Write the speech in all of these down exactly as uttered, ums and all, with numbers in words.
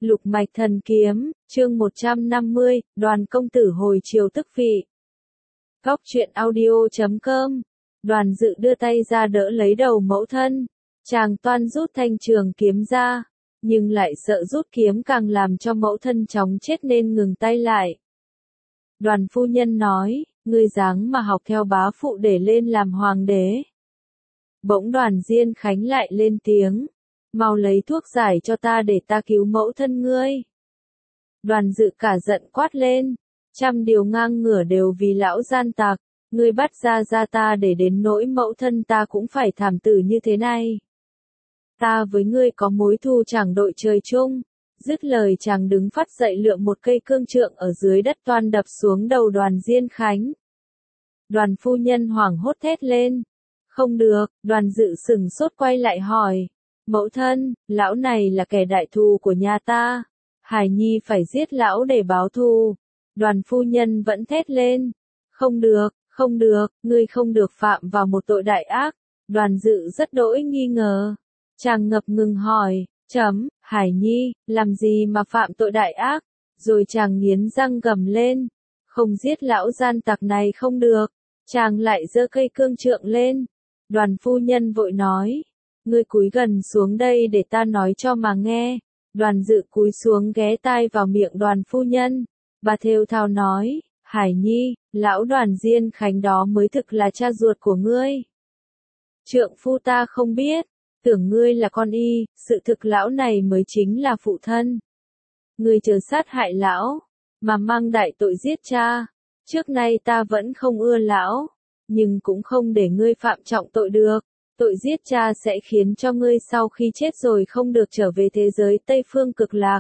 Lục mạch thần kiếm, chương một trăm năm mươi, Đoàn công tử hồi chiều tức vị. Góc truyện audio chấm com. Đoàn Dự đưa tay ra đỡ lấy đầu mẫu thân. Chàng toan rút thanh trường kiếm ra, nhưng lại sợ rút kiếm càng làm cho mẫu thân chóng chết nên ngừng tay lại. Đoàn phu nhân nói, ngươi dáng mà học theo bá phụ để lên làm hoàng đế. Bỗng Đoàn Diên Khánh lại lên tiếng, mau lấy thuốc giải cho ta để ta cứu mẫu thân ngươi. Đoàn Dự cả giận quát lên, trăm điều ngang ngửa đều vì lão gian tặc, ngươi bắt ra ra ta để đến nỗi mẫu thân ta cũng phải thảm tử như thế này. Ta với ngươi có mối thù chẳng đội trời chung. Dứt lời chàng đứng phát dậy lượm một cây cương trượng ở dưới đất toan đập xuống đầu Đoàn Diên Khánh. Đoàn phu nhân hoảng hốt thét lên. Không được, Đoàn Dự sừng sốt quay lại hỏi. Mẫu thân, lão này là kẻ đại thù của nhà ta. Hải Nhi phải giết lão để báo thù. Đoàn phu nhân vẫn thét lên. Không được, không được, ngươi không được phạm vào một tội đại ác. Đoàn Dự rất đỗi nghi ngờ. Chàng ngập ngừng hỏi, chấm, Hải Nhi, làm gì mà phạm tội đại ác? Rồi chàng nghiến răng gầm lên. Không giết lão gian tặc này không được. Chàng lại giơ cây cương trượng lên. Đoàn phu nhân vội nói. Ngươi cúi gần xuống đây để ta nói cho mà nghe. Đoàn Dự cúi xuống ghé tai vào miệng đoàn phu nhân. Bà thều thào nói, Hải Nhi, lão Đoàn Diên Khánh đó mới thực là cha ruột của ngươi. Trượng phu ta không biết, tưởng ngươi là con y, sự thực lão này mới chính là phụ thân. Ngươi chớ sát hại lão, mà mang đại tội giết cha. Trước nay ta vẫn không ưa lão, nhưng cũng không để ngươi phạm trọng tội được. Tội giết cha sẽ khiến cho ngươi sau khi chết rồi không được trở về thế giới Tây Phương Cực Lạc.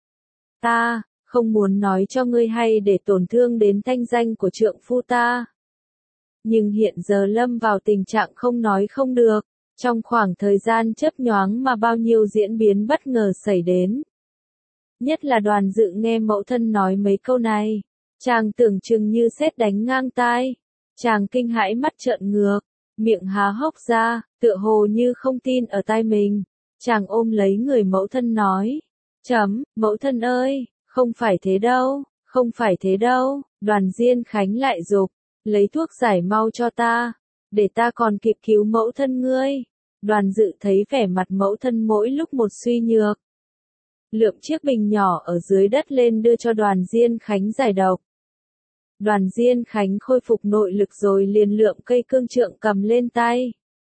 Ta không muốn nói cho ngươi hay để tổn thương đến thanh danh của trượng phu ta. Nhưng hiện giờ lâm vào tình trạng không nói không được. Trong khoảng thời gian chớp nhoáng mà bao nhiêu diễn biến bất ngờ xảy đến. Nhất là Đoàn Dự nghe mẫu thân nói mấy câu này. Chàng tưởng chừng như sét đánh ngang tai. Chàng kinh hãi mắt trợn ngược. Miệng há hốc ra, tựa hồ như không tin ở tai mình. Chàng ôm lấy người mẫu thân nói. Chấm, mẫu thân ơi, không phải thế đâu, không phải thế đâu. Đoàn Diên Khánh lại dục, lấy thuốc giải mau cho ta, để ta còn kịp cứu mẫu thân ngươi. Đoàn Dự thấy vẻ mặt mẫu thân mỗi lúc một suy nhược. Lượm chiếc bình nhỏ ở dưới đất lên đưa cho Đoàn Diên Khánh giải độc. Đoàn Diên Khánh khôi phục nội lực rồi liền lượm cây cương trượng cầm lên tay.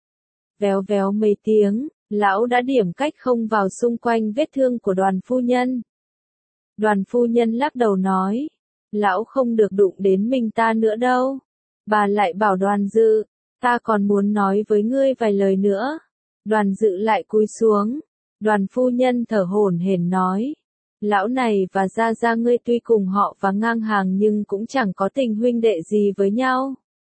Véo véo mấy tiếng, lão đã điểm cách không vào xung quanh vết thương của đoàn phu nhân. Đoàn phu nhân lắc đầu nói, lão không được đụng đến mình ta nữa đâu. Bà lại bảo Đoàn Dự, ta còn muốn nói với ngươi vài lời nữa. Đoàn Dự lại cúi xuống. Đoàn phu nhân thở hổn hển nói. Lão này và gia gia ngươi tuy cùng họ và ngang hàng nhưng cũng chẳng có tình huynh đệ gì với nhau.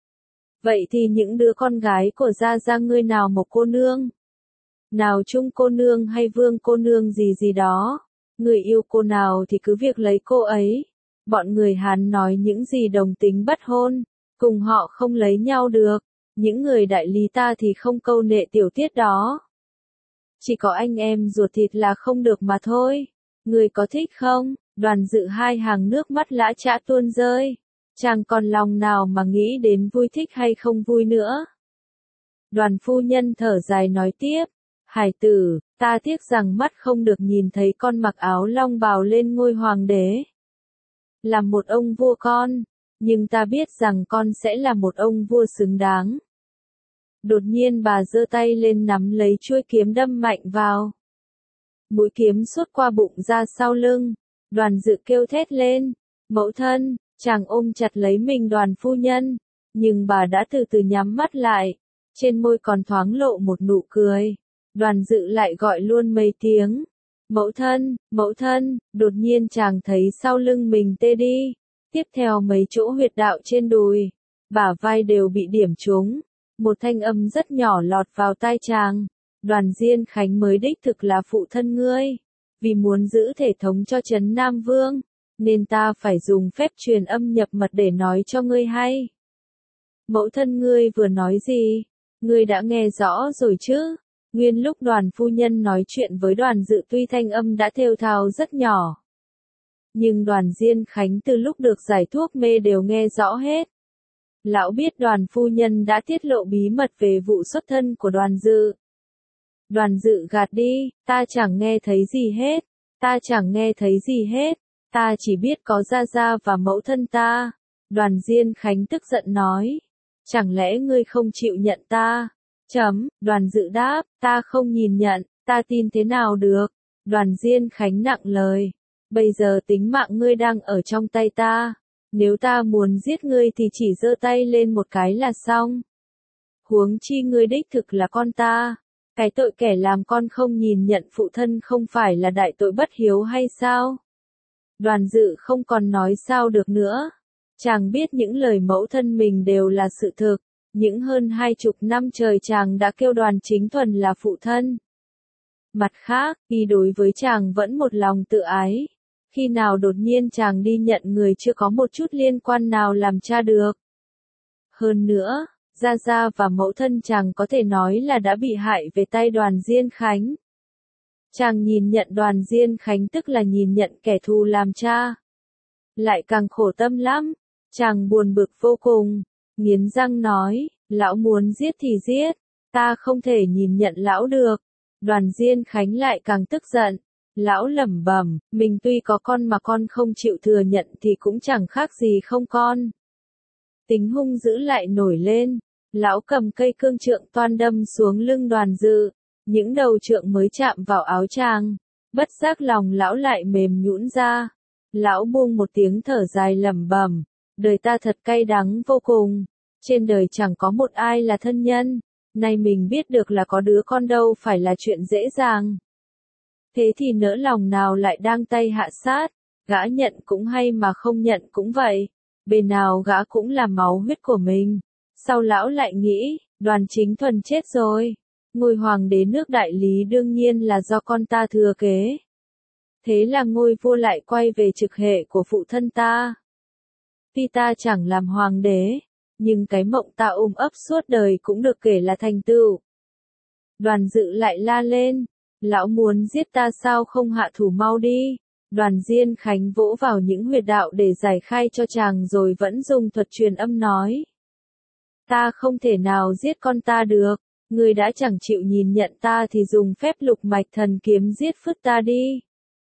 Vậy thì những đứa con gái của gia gia ngươi nào một cô nương? Nào Trung cô nương hay Vương cô nương gì gì đó? Người yêu cô nào thì cứ việc lấy cô ấy. Bọn người Hán nói những gì đồng tính bất hôn, cùng họ không lấy nhau được. Những người đại lý ta thì không câu nệ tiểu tiết đó. Chỉ có anh em ruột thịt là không được mà thôi. Người có thích không? Đoàn Dự hai hàng nước mắt lã chã tuôn rơi. Chàng còn lòng nào mà nghĩ đến vui thích hay không vui nữa. Đoàn phu nhân thở dài nói tiếp. Hải tử, ta tiếc rằng mắt không được nhìn thấy con mặc áo long bào lên ngôi hoàng đế. Là một ông vua con, nhưng ta biết rằng con sẽ là một ông vua xứng đáng. Đột nhiên bà giơ tay lên nắm lấy chuôi kiếm đâm mạnh vào. Mũi kiếm suốt qua bụng ra sau lưng. Đoàn Dự kêu thét lên. Mẫu thân, chàng ôm chặt lấy mình đoàn phu nhân. Nhưng bà đã từ từ nhắm mắt lại. Trên môi còn thoáng lộ một nụ cười. Đoàn Dự lại gọi luôn mấy tiếng. Mẫu thân, mẫu thân, đột nhiên chàng thấy sau lưng mình tê đi. Tiếp theo mấy chỗ huyệt đạo trên đùi, bả vai đều bị điểm trúng. Một thanh âm rất nhỏ lọt vào tai chàng. Đoàn Diên Khánh mới đích thực là phụ thân ngươi. Vì muốn giữ thể thống cho Trấn Nam Vương, nên ta phải dùng phép truyền âm nhập mật để nói cho ngươi hay. Mẫu thân ngươi vừa nói gì? Ngươi đã nghe rõ rồi chứ? Nguyên lúc Đoàn phu nhân nói chuyện với Đoàn Dự tuy thanh âm đã thều thào rất nhỏ. Nhưng Đoàn Diên Khánh từ lúc được giải thuốc mê đều nghe rõ hết. Lão biết Đoàn phu nhân đã tiết lộ bí mật về vụ xuất thân của Đoàn Dự. Đoàn Dự gạt đi, ta chẳng nghe thấy gì hết, ta chẳng nghe thấy gì hết, ta chỉ biết có gia gia và mẫu thân ta. Đoàn Diên Khánh tức giận nói, chẳng lẽ ngươi không chịu nhận ta? Chấm, Đoàn Dự đáp, ta không nhìn nhận, ta tin thế nào được? Đoàn Diên Khánh nặng lời, bây giờ tính mạng ngươi đang ở trong tay ta, nếu ta muốn giết ngươi thì chỉ giơ tay lên một cái là xong. Huống chi ngươi đích thực là con ta, cái tội kẻ làm con không nhìn nhận phụ thân không phải là đại tội bất hiếu hay sao? Đoàn Dự không còn nói sao được nữa. Chàng biết những lời mẫu thân mình đều là sự thực, những hơn hai chục năm trời chàng đã kêu Đoàn Chính Thuần là phụ thân. Mặt khác, y đối với chàng vẫn một lòng tự ái, khi nào đột nhiên chàng đi nhận người chưa có một chút liên quan nào làm cha được. Hơn nữa, gia gia và mẫu thân chàng có thể nói là đã bị hại về tay Đoàn Diên Khánh. Chàng nhìn nhận Đoàn Diên Khánh tức là nhìn nhận kẻ thù làm cha. Lại càng khổ tâm lắm. Chàng buồn bực vô cùng, nghiến răng nói, lão muốn giết thì giết, ta không thể nhìn nhận lão được. Đoàn Diên Khánh lại càng tức giận, lão lẩm bẩm, mình tuy có con mà con không chịu thừa nhận thì cũng chẳng khác gì không con. Tính hung dữ lại nổi lên, lão cầm cây cương trượng toan đâm xuống lưng Đoàn Dự, những đầu trượng mới chạm vào áo chàng, bất giác lòng lão lại mềm nhũn ra. Lão buông một tiếng thở dài lẩm bẩm, đời ta thật cay đắng vô cùng, trên đời chẳng có một ai là thân nhân, nay mình biết được là có đứa con đâu phải là chuyện dễ dàng. Thế thì nỡ lòng nào lại đang tay hạ sát, gã nhận cũng hay mà không nhận cũng vậy, bề nào gã cũng là máu huyết của mình. Sau lão lại nghĩ, Đoàn Chính Thuần chết rồi, ngôi hoàng đế nước Đại Lý đương nhiên là do con ta thừa kế. Thế là ngôi vua lại quay về trực hệ của phụ thân ta. Tuy ta chẳng làm hoàng đế, nhưng cái mộng ta ôm ấp suốt đời cũng được kể là thành tựu. Đoàn Dự lại la lên, lão muốn giết ta sao không hạ thủ mau đi. Đoàn Diên Khánh vỗ vào những huyệt đạo để giải khai cho chàng rồi vẫn dùng thuật truyền âm nói. Ta không thể nào giết con ta được, người đã chẳng chịu nhìn nhận ta thì dùng phép lục mạch thần kiếm giết phứt ta đi.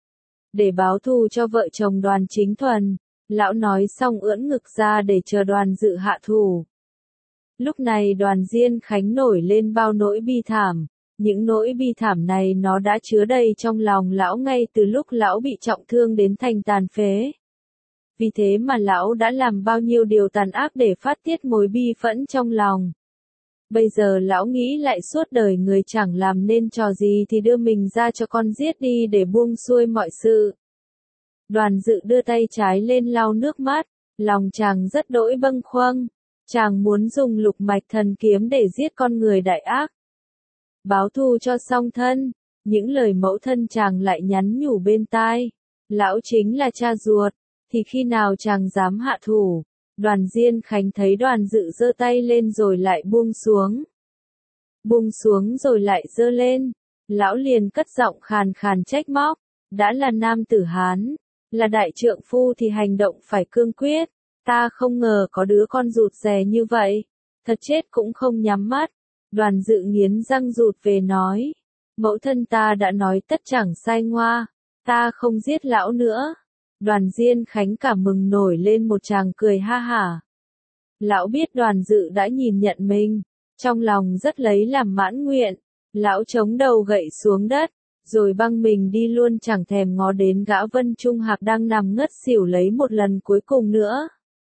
Để báo thù cho vợ chồng Đoàn Chính Thuần, lão nói xong ưỡn ngực ra để chờ Đoàn Dự hạ thủ. Lúc này Đoàn Diên Khánh nổi lên bao nỗi bi thảm, những nỗi bi thảm này nó đã chứa đầy trong lòng lão ngay từ lúc lão bị trọng thương đến thành tàn phế. Vì thế mà lão đã làm bao nhiêu điều tàn ác để phát tiết mối bi phẫn trong lòng. Bây giờ lão nghĩ lại suốt đời người chẳng làm nên trò gì thì đưa mình ra cho con giết đi để buông xuôi mọi sự. Đoàn Dự đưa tay trái lên lau nước mắt, lòng chàng rất đỗi bâng khuâng, chàng muốn dùng lục mạch thần kiếm để giết con người đại ác. Báo thù cho song thân, những lời mẫu thân chàng lại nhắn nhủ bên tai, lão chính là cha ruột, thì khi nào chàng dám hạ thủ. Đoàn Diên Khánh thấy Đoàn Dự giơ tay lên rồi lại buông xuống. Buông xuống rồi lại giơ lên, lão liền cất giọng khàn khàn trách móc, đã là nam tử Hán, là đại trượng phu thì hành động phải cương quyết, ta không ngờ có đứa con rụt rè như vậy, thật chết cũng không nhắm mắt. Đoàn Dự nghiến răng rụt về nói, mẫu thân ta đã nói tất chẳng sai ngoa, ta không giết lão nữa. Đoàn Diên Khánh cảm mừng nổi lên một tràng cười ha hả. Lão biết Đoàn Dự đã nhìn nhận mình, trong lòng rất lấy làm mãn nguyện, lão chống đầu gậy xuống đất, rồi băng mình đi luôn chẳng thèm ngó đến gã Vân Trung Hạc đang nằm ngất xỉu lấy một lần cuối cùng nữa.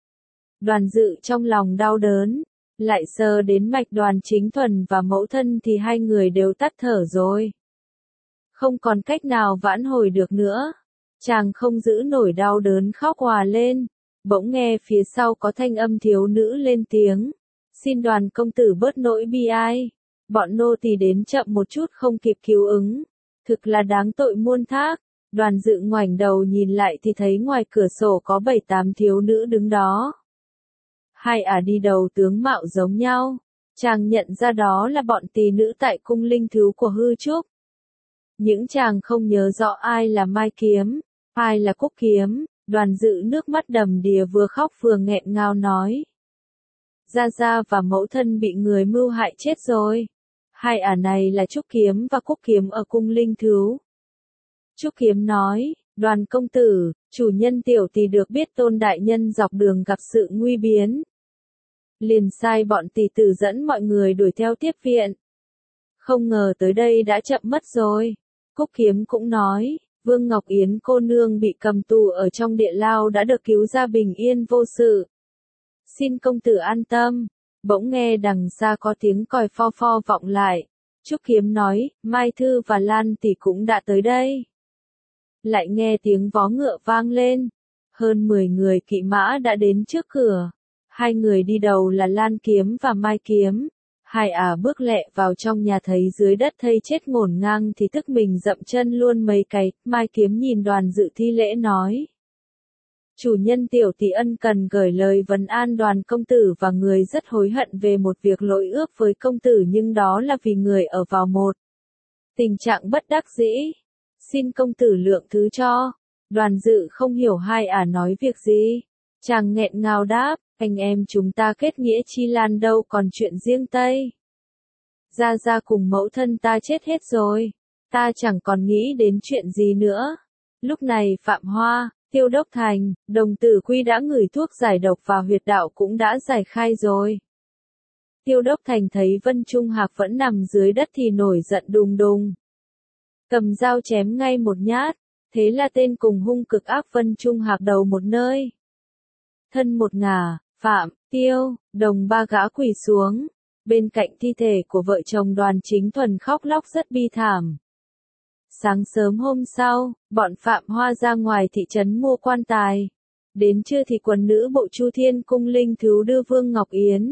Đoàn Dự trong lòng đau đớn, lại sờ đến mạch Đoàn Chính Thuần và mẫu thân thì hai người đều tắt thở rồi. Không còn cách nào vãn hồi được nữa. Chàng không giữ nổi đau đớn khóc òa lên, bỗng nghe phía sau có thanh âm thiếu nữ lên tiếng, xin Đoàn công tử bớt nỗi bi ai, bọn nô tỳ đến chậm một chút không kịp cứu ứng, thực là đáng tội muôn thác. Đoàn Dự ngoảnh đầu nhìn lại thì thấy ngoài cửa sổ có bảy tám thiếu nữ đứng đó. Hai ả đi đầu tướng mạo giống nhau, Chàng nhận ra đó là bọn tỳ nữ tại cung linh thú của Hư Trúc. Những chàng không nhớ rõ ai là Mai Kiếm, ai là Cúc Kiếm, Đoàn Dự nước mắt đầm đìa vừa khóc vừa nghẹn ngào nói. Gia Gia và mẫu thân bị người mưu hại chết rồi. Hai ả này là Trúc Kiếm và Cúc Kiếm ở cung linh thú. Trúc Kiếm nói, Đoàn công tử, chủ nhân tiểu tỳ được biết Tôn đại nhân dọc đường gặp sự nguy biến. Liền sai bọn tỳ tử dẫn mọi người đuổi theo tiếp viện. Không ngờ tới đây đã chậm mất rồi. Cúc Kiếm cũng nói, Vương Ngọc Yến cô nương bị cầm tù ở trong địa lao đã được cứu ra bình yên vô sự. Xin công tử an tâm. Bỗng nghe đằng xa có tiếng còi pho pho vọng lại. Trúc Kiếm nói, Mai Thư và Lan tỷ cũng đã tới đây. Lại nghe tiếng vó ngựa vang lên. Hơn mười người kỵ mã đã đến trước cửa. Hai người đi đầu là Lan Kiếm và Mai Kiếm. Hai ả bước lẹ vào trong nhà thấy dưới đất thây chết ngổn ngang thì tức mình dậm chân luôn mấy cái. Mai Kiếm nhìn Đoàn Dự thi lễ nói. Chủ nhân tiểu tỷ ân cần gửi lời vấn an Đoàn công tử và người rất hối hận về một việc lỗi ước với công tử nhưng đó là vì người ở vào một tình trạng bất đắc dĩ. Xin công tử lượng thứ cho. Đoàn Dự không hiểu hai ả nói việc gì. Chàng nghẹn ngào đáp, anh em chúng ta kết nghĩa chi lan đâu còn chuyện riêng Tây. Gia Gia cùng mẫu thân ta chết hết rồi. Ta chẳng còn nghĩ đến chuyện gì nữa. Lúc này Phạm Hoa, Tiêu Đốc Thành, Đồng Tử Quy đã ngửi thuốc giải độc và huyệt đạo cũng đã giải khai rồi. Tiêu Đốc Thành thấy Vân Trung Hạc vẫn nằm dưới đất thì nổi giận đùng đùng. Cầm dao chém ngay một nhát, thế là tên cùng hung cực ác Vân Trung Hạc đầu một nơi. Thân một ngả, Phạm, Tiêu, Đồng ba gã quỳ xuống, bên cạnh thi thể của vợ chồng Đoàn Chính Thuần khóc lóc rất bi thảm. Sáng sớm hôm sau, bọn Phạm Hoa ra ngoài thị trấn mua quan tài. Đến trưa thì quần nữ bộ Chu Thiên cung linh thú đưa Vương Ngọc Yến,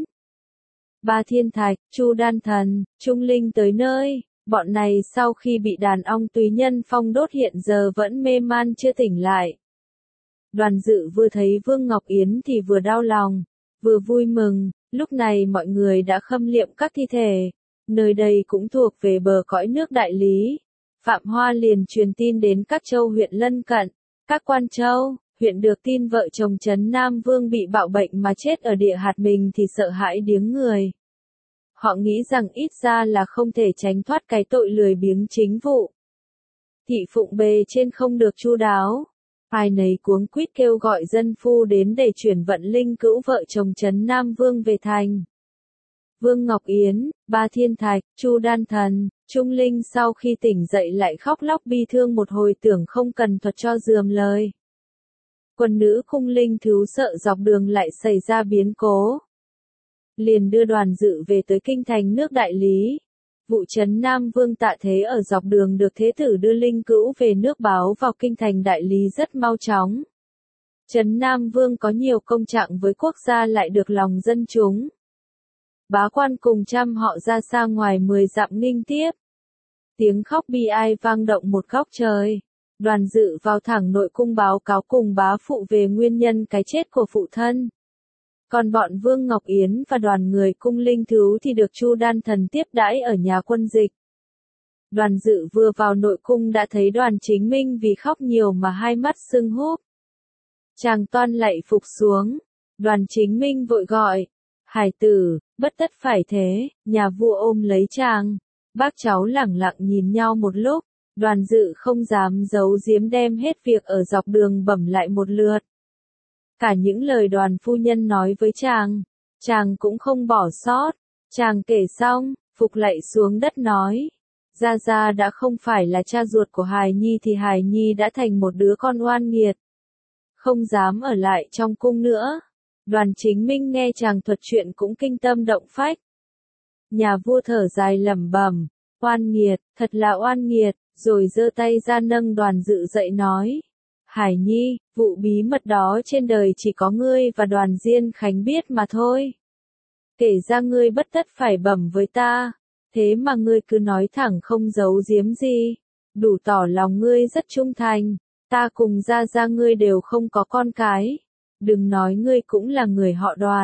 Ba Thiên Thạch, Chu Đan Thần, Trung Linh tới nơi. Bọn này sau khi bị đàn ong túy nhân phong đốt hiện giờ vẫn mê man chưa tỉnh lại. Đoàn Dự vừa thấy Vương Ngọc Yến thì vừa đau lòng, vừa vui mừng. Lúc này mọi người đã khâm liệm các thi thể. Nơi đây cũng thuộc về bờ cõi nước Đại Lý. Phạm Hoa liền truyền tin đến các châu huyện lân cận. Các quan châu, huyện được tin vợ chồng Trấn Nam Vương bị bạo bệnh mà chết ở địa hạt mình thì sợ hãi điếng người. Họ nghĩ rằng ít ra là không thể tránh thoát cái tội lười biếng chính vụ. Thị phụng bề trên không được chu đáo. Ai nấy cuống quýt kêu gọi dân phu đến để chuyển vận linh cữu vợ chồng Trấn Nam Vương về thành. Vương Ngọc Yến, Ba Thiên Thạch, Chu Đan Thần, Trung Linh sau khi tỉnh dậy lại khóc lóc bi thương một hồi tưởng không cần thuật cho dườm lời. Quần nữ cung linh thú sợ dọc đường lại xảy ra biến cố. Liền đưa Đoàn Dự về tới kinh thành nước Đại Lý. Vụ Trấn Nam Vương Tạ Thế ở dọc đường được thế tử đưa linh cữu về nước báo vào kinh thành Đại Lý rất mau chóng. Trấn Nam Vương có nhiều công trạng với quốc gia lại được lòng dân chúng. Bá quan cùng trăm họ ra xa ngoài mười dặm nghinh tiếp. Tiếng khóc bi ai vang động một góc trời. Đoàn Dự vào thẳng nội cung báo cáo cùng bá phụ về nguyên nhân cái chết của phụ thân. Còn bọn Vương Ngọc Yến và đoàn người cung linh thú thì được Chu Đan Thần tiếp đãi ở nhà quân dịch. Đoàn Dự vừa vào nội cung đã thấy Đoàn Chính Minh vì khóc nhiều mà hai mắt sưng húp. Chàng toan lạy phục xuống. Đoàn Chính Minh vội gọi. Hải tử, bất tất phải thế, nhà vua ôm lấy chàng. Bác cháu lẳng lặng nhìn nhau một lúc. Đoàn Dự không dám giấu giếm đem hết việc ở dọc đường bẩm lại một lượt. Cả những lời Đoàn phu nhân nói với chàng, chàng cũng không bỏ sót. Chàng kể xong, phục lạy xuống đất nói. Gia Gia đã không phải là cha ruột của Hài Nhi thì Hài Nhi đã thành một đứa con oan nghiệt. Không dám ở lại trong cung nữa. Đoàn Chính Minh nghe chàng thuật chuyện cũng kinh tâm động phách. Nhà vua thở dài lẩm bẩm, oan nghiệt, thật là oan nghiệt, rồi giơ tay ra nâng Đoàn Dự dậy nói. Hải Nhi, vụ bí mật đó trên đời chỉ có ngươi và Đoàn Diên Khánh biết mà thôi. Kể ra ngươi bất tất phải bẩm với ta, thế mà ngươi cứ nói thẳng không giấu giếm gì, đủ tỏ lòng ngươi rất trung thành. Ta cùng Gia Gia ngươi đều không có con cái, đừng nói ngươi cũng là người họ Đoàn,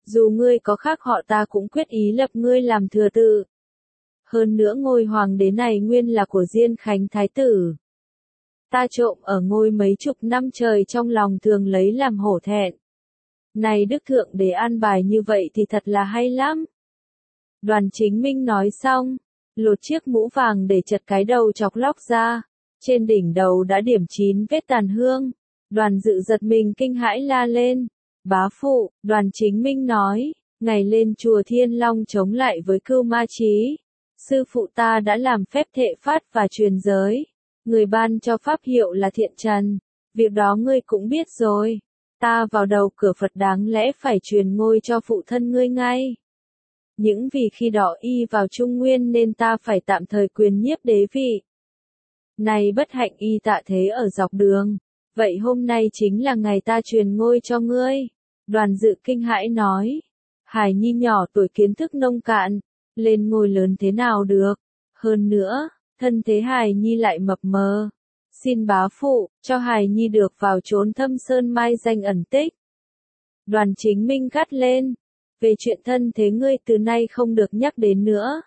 dù ngươi có khác họ ta cũng quyết ý lập ngươi làm thừa tự. Hơn nữa ngôi hoàng đế này nguyên là của Diên Khánh Thái tử. Ta trộm ở ngôi mấy chục năm trời trong lòng thường lấy làm hổ thẹn. Này Đức Thượng Đế an bài như vậy thì thật là hay lắm. Đoàn Chính Minh nói xong, lột chiếc mũ vàng để chật cái đầu chọc lóc ra. Trên đỉnh đầu đã điểm chín vết tàn hương. Đoàn Dự giật mình kinh hãi la lên. Bá phụ, Đoàn Chính Minh nói, ngày lên chùa Thiên Long chống lại với Cưu Ma Chí. Sư phụ ta đã làm phép thệ phát và truyền giới. Người ban cho pháp hiệu là Thiện Trần. Việc đó ngươi cũng biết rồi. Ta vào đầu cửa Phật đáng lẽ phải truyền ngôi cho phụ thân ngươi ngay. Những vì khi đó y vào Trung Nguyên nên ta phải tạm thời quyền nhiếp đế vị. Này bất hạnh y tạ thế ở dọc đường. Vậy hôm nay chính là ngày ta truyền ngôi cho ngươi. Đoàn Dự kinh hãi nói. Hải nhi nhỏ tuổi kiến thức nông cạn. Lên ngôi lớn thế nào được. Hơn nữa, thân thế Hải nhi lại mập mờ. Xin bá phụ, cho Hải nhi được vào trốn thâm sơn mai danh ẩn tích. Đoàn Chính Minh gắt lên. Về chuyện thân thế ngươi từ nay không được nhắc đến nữa.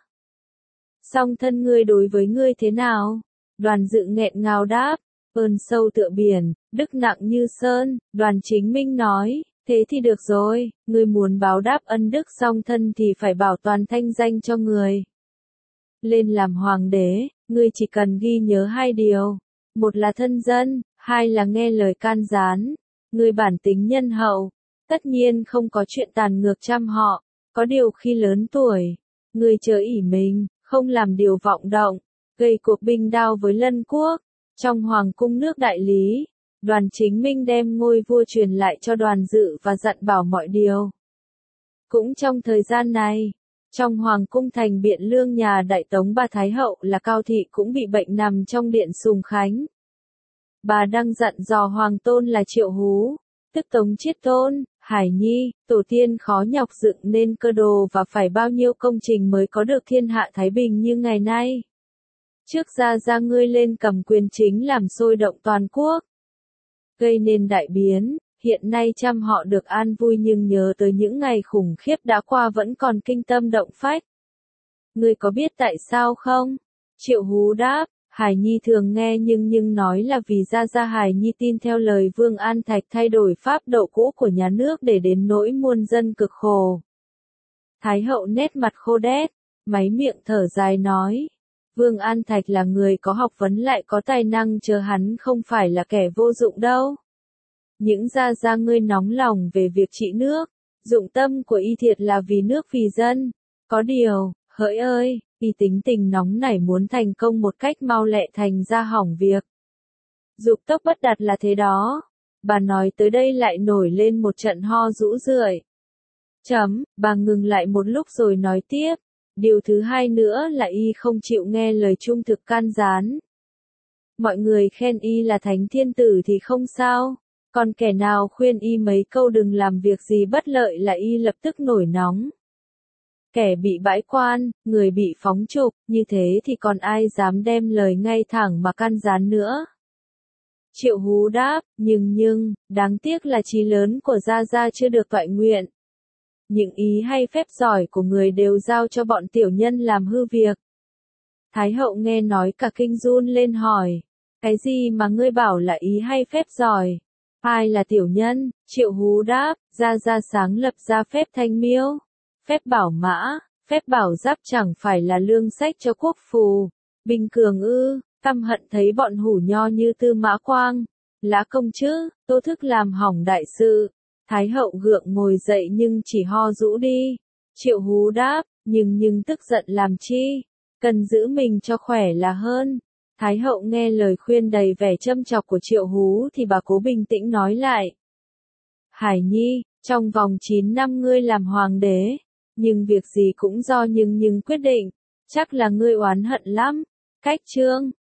Song thân ngươi đối với ngươi thế nào? Đoàn Dự nghẹn ngào đáp. Ơn sâu tựa biển, đức nặng như sơn. Đoàn Chính Minh nói. Thế thì được rồi, ngươi muốn báo đáp ân đức song thân thì phải bảo toàn thanh danh cho người. Lên làm hoàng đế, ngươi chỉ cần ghi nhớ hai điều. Một là thân dân, hai là nghe lời can gián. Ngươi bản tính nhân hậu, tất nhiên không có chuyện tàn ngược trăm họ. Có điều khi lớn tuổi, ngươi chớ ỷ mình, không làm điều vọng động, gây cuộc binh đao với Lân quốc. Trong hoàng cung nước Đại Lý, Đoàn Chính Minh đem ngôi vua truyền lại cho Đoàn Dự và dặn bảo mọi điều. Cũng trong thời gian này, trong hoàng cung thành Biện Lương nhà Đại Tống bà Thái Hậu là Cao Thị cũng bị bệnh nằm trong điện Sùng Khánh. Bà đang dặn dò hoàng tôn là Triệu Hú, tức Tống Chiết Tôn, Hải Nhi, tổ tiên khó nhọc dựng nên cơ đồ và phải bao nhiêu công trình mới có được thiên hạ thái bình như ngày nay. Trước ra ra ngươi lên cầm quyền chính làm sôi động toàn quốc, gây nên đại biến, hiện nay trăm họ được an vui nhưng nhớ tới những ngày khủng khiếp đã qua vẫn còn kinh tâm động phách. Ngươi có biết tại sao không? Triệu Hú đáp, Hải Nhi thường nghe nhưng nhưng nói là vì ra ra Hải Nhi tin theo lời Vương An Thạch thay đổi pháp độ cũ của nhà nước để đến nỗi muôn dân cực khổ. Thái hậu nét mặt khô đét, máy miệng thở dài nói. Vương An Thạch là người có học vấn lại có tài năng chờ hắn không phải là kẻ vô dụng đâu. Những gia gia ngươi nóng lòng về việc trị nước, dụng tâm của y thiệt là vì nước vì dân. Có điều, hỡi ơi, y tính tình nóng nảy muốn thành công một cách mau lẹ thành ra hỏng việc. Dục tốc bất đạt là thế đó. Bà nói tới đây lại nổi lên một trận ho rũ rượi. Chấm, bà ngừng lại một lúc rồi nói tiếp. Điều thứ hai nữa là y không chịu nghe lời trung thực can gián. Mọi người khen y là thánh thiên tử thì không sao, còn kẻ nào khuyên y mấy câu đừng làm việc gì bất lợi là y lập tức nổi nóng. Kẻ bị bãi quan, người bị phóng trục, như thế thì còn ai dám đem lời ngay thẳng mà can gián nữa. Triệu Hú đáp, nhưng nhưng, đáng tiếc là chí lớn của Gia Gia chưa được toại nguyện. Những ý hay phép giỏi của người đều giao cho bọn tiểu nhân làm hư việc. Thái hậu nghe nói cả kinh run lên hỏi. Cái gì mà ngươi bảo là ý hay phép giỏi? Ai là tiểu nhân? Triệu Hú đáp, Gia Gia sáng lập ra phép thanh miêu. Phép bảo mã, phép bảo giáp chẳng phải là lương sách cho quốc phù. Bình cường ư, căm hận thấy bọn hủ nho như Tư Mã Quang. Lã Công chứ, Tô Thức làm hỏng đại sự. Thái hậu gượng ngồi dậy nhưng chỉ ho rũ đi. Triệu Hú đáp, nhưng nhưng tức giận làm chi? Cần giữ mình cho khỏe là hơn. Thái hậu nghe lời khuyên đầy vẻ châm chọc của Triệu Hú thì bà cố bình tĩnh nói lại. Hải Nhi, trong vòng chín năm ngươi làm hoàng đế, nhưng việc gì cũng do nhưng nhưng quyết định, chắc là ngươi oán hận lắm. Cách chương